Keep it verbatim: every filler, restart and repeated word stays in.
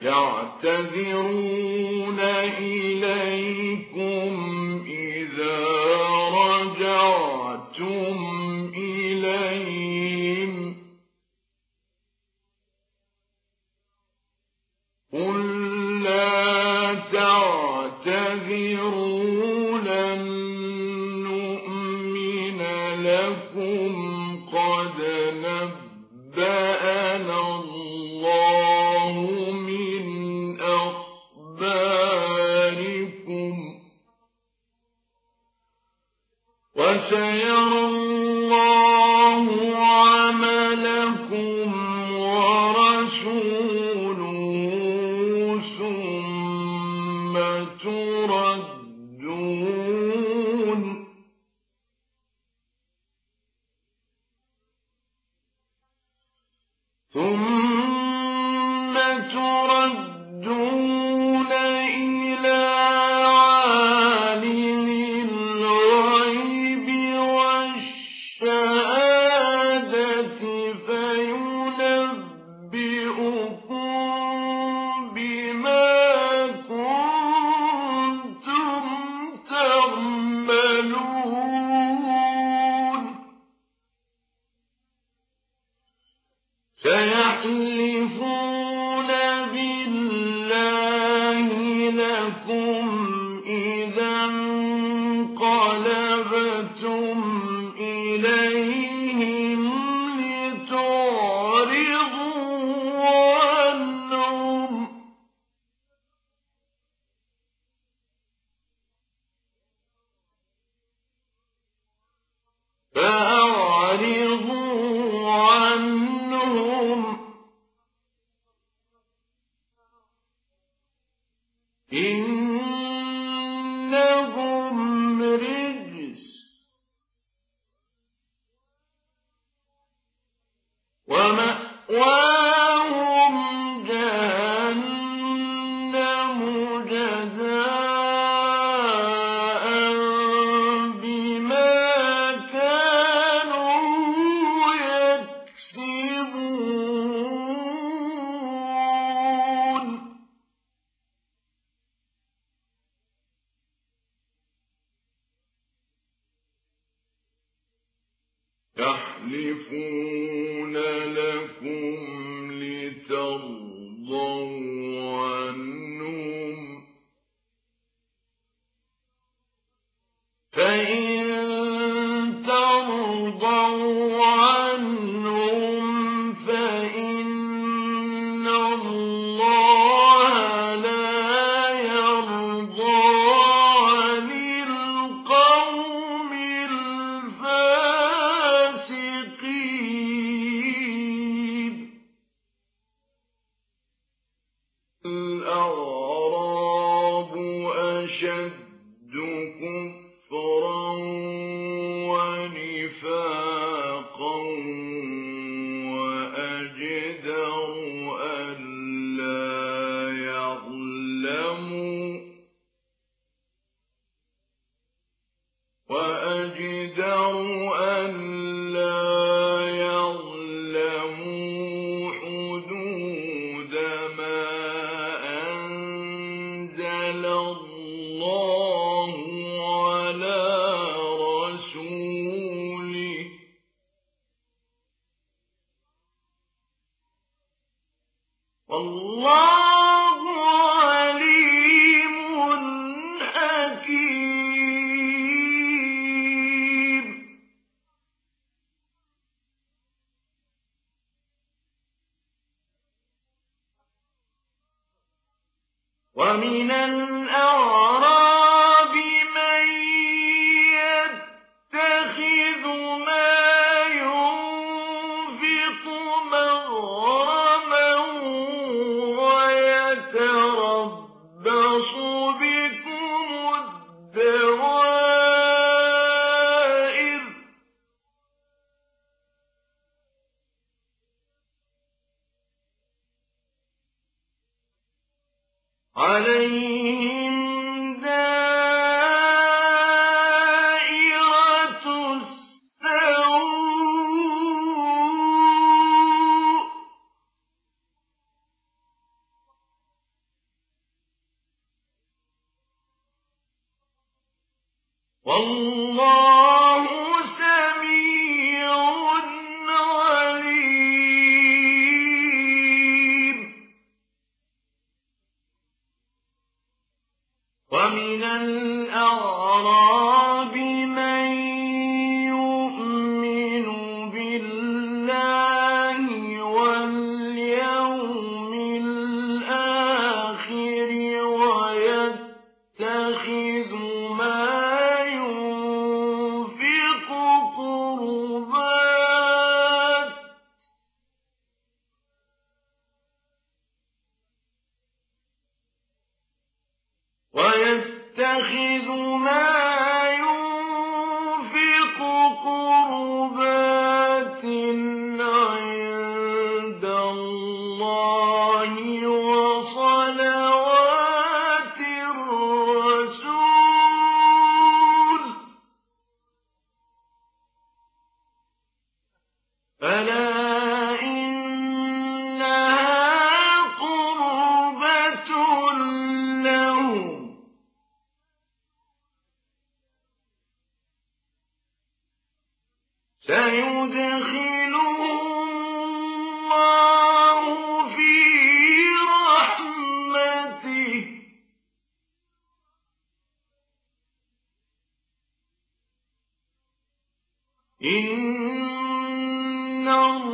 يعتذرون إليكم إذا رجعتم إليهم قل لا تعتذروا لن نؤمن لكم قد نبأنا الله من أخباركم وسيرى الله عملكم ورسوله ثم تردون ثم تردون إلى عالم الغيب والشهادة فينبئكم بما كنتم تعملون سيحلفون بالله لكم إذا انقلبتم إليهم لتعرضوا عنهم فأعرضوا عنهم إنهم رجس ومأواهم جهنم جزاء بما كانوا يكسبون يحلفون لكم لترضوا عنهم فإن ترضوا عنهم فإن الله لا يرضى عن القوم الفاسقين الأعراب أشد كفرا ونفاقا وأجدر ألا يعلموا وأجدر ألا يعلموا حدود ما أنزل الله على رسوله والله عليم حكيم ومن الأعراب من يتخذ ما ينفق مغرما ويتربص بكم الدوائر عليهم دائرة السوء والله سميع عليم. ومن الأعراب من يؤمن بالله واليوم الآخر ويتخذ ما ينفق قربات ويتخذ ما ينفق قربات عند الله وصلوات الرسول فلا إنها قربة لهم سيدخلهم الله في رحمته إن الله